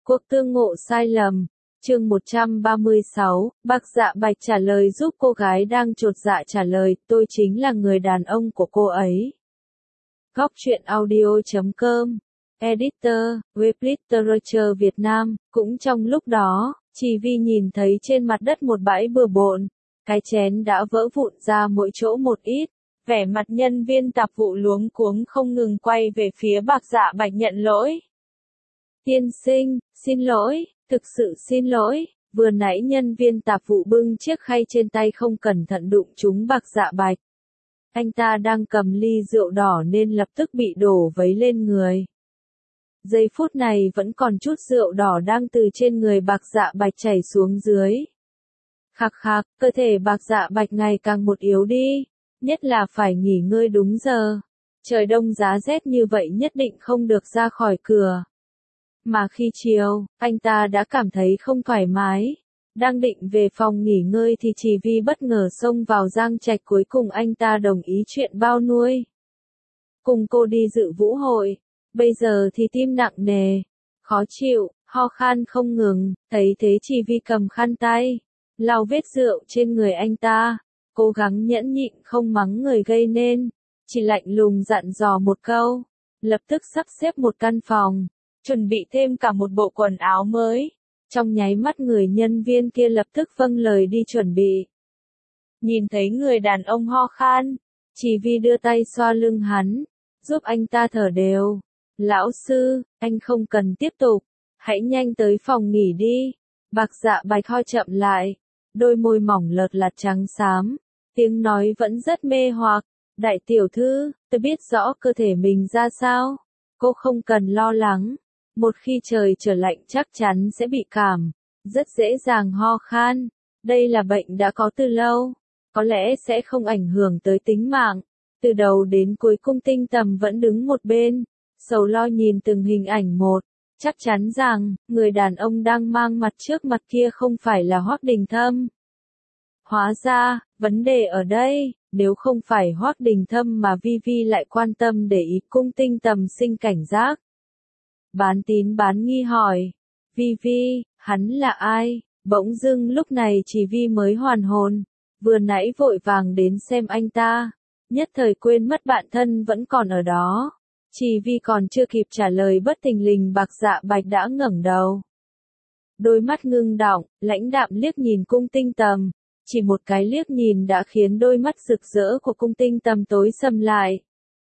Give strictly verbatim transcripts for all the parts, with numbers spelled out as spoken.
Cuộc tương ngộ sai lầm. Chương một trăm ba mươi sáu, Bạc Dạ Bạch trả lời giúp cô gái đang chột dạ trả lời, tôi chính là người đàn ông của cô ấy. Góc truyện audio chấm com, Editor, Web Literature Việt Nam. Cũng trong lúc đó, Chỉ Vi nhìn thấy trên mặt đất một bãi bừa bộn, cái chén đã vỡ vụn ra mỗi chỗ một ít. Vẻ mặt nhân viên tạp vụ luống cuống không ngừng quay về phía Bạc Dạ Bạch nhận lỗi. Tiên sinh, xin lỗi, thực sự xin lỗi, vừa nãy nhân viên tạp vụ bưng chiếc khay trên tay không cẩn thận đụng trúng Bạc Dạ Bạch. Anh ta đang cầm ly rượu đỏ nên lập tức bị đổ vấy lên người. Giây phút này vẫn còn chút rượu đỏ đang từ trên người Bạc Dạ Bạch chảy xuống dưới. Khạc khạc, cơ thể Bạc Dạ Bạch ngày càng một yếu đi, nhất là phải nghỉ ngơi đúng giờ. Trời đông giá rét như vậy nhất định không được ra khỏi cửa. Mà khi chiều, anh ta đã cảm thấy không thoải mái. Đang định về phòng nghỉ ngơi thì Chỉ Vi bất ngờ xông vào Giang Trạch, cuối cùng anh ta đồng ý chuyện bao nuôi. Cùng cô đi dự vũ hội, bây giờ thì tim nặng nề, khó chịu, ho khan không ngừng, thấy thế Chỉ Vi cầm khăn tay, lau vết rượu trên người anh ta, cố gắng nhẫn nhịn không mắng người gây nên, chỉ lạnh lùng dặn dò một câu, lập tức sắp xếp một căn phòng, chuẩn bị thêm cả một bộ quần áo mới. Trong nháy mắt người nhân viên kia lập tức vâng lời đi chuẩn bị. Nhìn thấy người đàn ông ho khan, Chỉ Vi đưa tay xoa lưng hắn, giúp anh ta thở đều. Lão sư, anh không cần tiếp tục, hãy nhanh tới phòng nghỉ đi. Bạc Dạ Bạch ho chậm lại, đôi môi mỏng lợt lạt trắng xám, tiếng nói vẫn rất mê hoặc. Đại tiểu thư, tôi biết rõ cơ thể mình ra sao, cô không cần lo lắng. Một khi trời trở lạnh chắc chắn sẽ bị cảm, rất dễ dàng ho khan. Đây là bệnh đã có từ lâu, có lẽ sẽ không ảnh hưởng tới tính mạng. Từ đầu đến cuối Cung Tinh Tầm vẫn đứng một bên, sầu lo nhìn từng hình ảnh một, chắc chắn rằng, người đàn ông đang mang mặt trước mặt kia không phải là Hoắc Đình Thâm. Hóa ra, vấn đề ở đây, nếu không phải Hoắc Đình Thâm mà Vi Vi lại quan tâm để ý, Cung Tinh Tầm sinh cảnh giác. Bán tín bán nghi hỏi, Vi Vi, hắn là ai? Bỗng dưng lúc này Chỉ Vi mới hoàn hồn, vừa nãy vội vàng đến xem anh ta, nhất thời quên mất bạn thân vẫn còn ở đó. Chỉ Vi còn chưa kịp trả lời bất thình lình Bạc Dạ Bạch đã ngẩng đầu. Đôi mắt ngưng đọng, lãnh đạm liếc nhìn Cung Tinh Tầm, chỉ một cái liếc nhìn đã khiến đôi mắt rực rỡ của Cung Tinh Tầm tối sầm lại.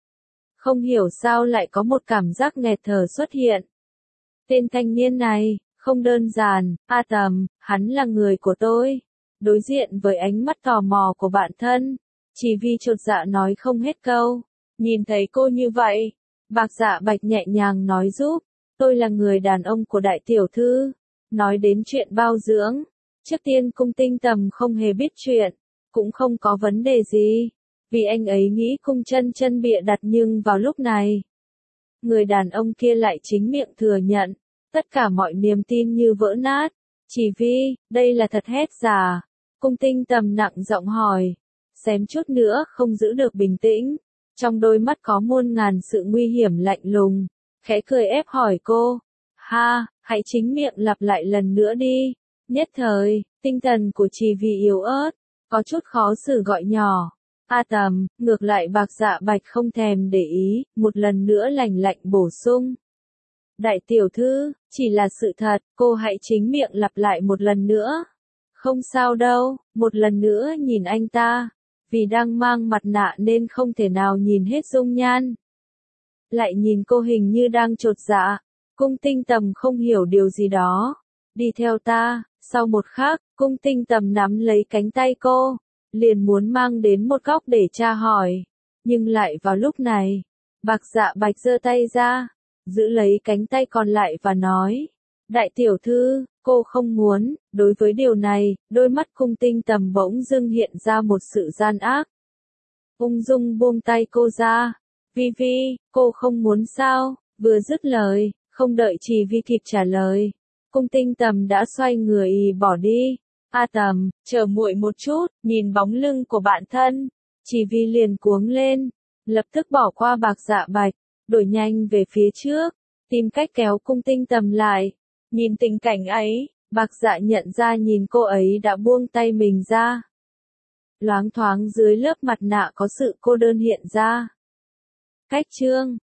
Không hiểu sao lại có một cảm giác nghẹt thở xuất hiện. Tên thanh niên này, không đơn giản, A Tầm, hắn là người của tôi. Đối diện với ánh mắt tò mò của bạn thân, Chỉ Vi chột dạ nói không hết câu. Nhìn thấy cô như vậy, Bạc Dạ Bạch nhẹ nhàng nói giúp, tôi là người đàn ông của đại tiểu thư. Nói đến chuyện bao dưỡng, trước tiên Cung Tinh Tầm không hề biết chuyện, cũng không có vấn đề gì. Vì anh ấy nghĩ Cung Chân Chân bịa đặt, nhưng vào lúc này, người đàn ông kia lại chính miệng thừa nhận, tất cả mọi niềm tin như vỡ nát. Chỉ Vi, đây là thật hết giả? Cung Tinh Tầm nặng giọng hỏi, xém chút nữa không giữ được bình tĩnh, trong đôi mắt có muôn ngàn sự nguy hiểm lạnh lùng, khẽ cười ép hỏi cô, ha, hãy chính miệng lặp lại lần nữa đi. Nhất thời, tinh thần của Chỉ Vi yếu ớt, có chút khó xử gọi nhỏ. A Tầm, ngược lại Bạc Dạ Bạch không thèm để ý, một lần nữa lành lạnh bổ sung. Đại tiểu thư, chỉ là sự thật, cô hãy chính miệng lặp lại một lần nữa. Không sao đâu, một lần nữa nhìn anh ta, vì đang mang mặt nạ nên không thể nào nhìn hết dung nhan. Lại nhìn cô hình như đang chột dạ, Cung Tinh Tầm không hiểu điều gì đó. Đi theo ta. Sau một khắc, Cung Tinh Tầm nắm lấy cánh tay cô, liền muốn mang đến một góc để tra hỏi. Nhưng lại vào lúc này, Bạc Dạ Bạch giơ tay ra, giữ lấy cánh tay còn lại và nói, đại tiểu thư, cô không muốn. Đối với điều này, đôi mắt Cung Tinh Tầm bỗng dưng hiện ra một sự gian ác. Ung dung buông tay cô ra, Vi Vi, cô không muốn sao? Vừa dứt lời, không đợi Chỉ Vi kịp trả lời, Cung Tinh Tầm đã xoay người bỏ đi. A Tầm, chờ muội một chút. Nhìn bóng lưng của bạn thân, Chỉ Vi liền cuống lên, lập tức bỏ qua Bạc Dạ Bạch, đổi nhanh về phía trước, tìm cách kéo Cung Tinh Tầm lại. Nhìn tình cảnh ấy, Bạc Dạ nhận ra nhìn cô ấy đã buông tay mình ra. Loáng thoáng dưới lớp mặt nạ có sự cô đơn hiện ra. Cách chương